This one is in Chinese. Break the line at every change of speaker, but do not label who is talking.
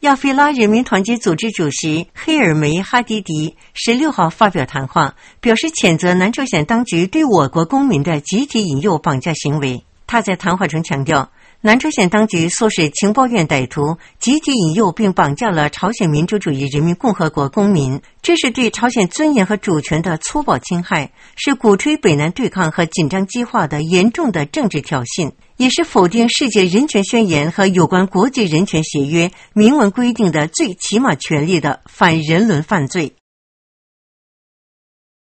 亚非拉人民团结组织主席黑尔梅哈迪迪16号发表谈话，表示谴责南朝鲜当局对我国公民的集体引诱绑架行为。他在谈话中强调，南朝鲜当局唆使情报院歹徒集体引诱并绑架了朝鲜民主主义人民共和国公民，这是对朝鲜尊严和主权的粗暴侵害，是鼓吹北南对抗和紧张激化的严重的政治挑衅，也是否定世界人权宣言和有关国际人权协约明文规定的最起码权利的反人伦犯罪。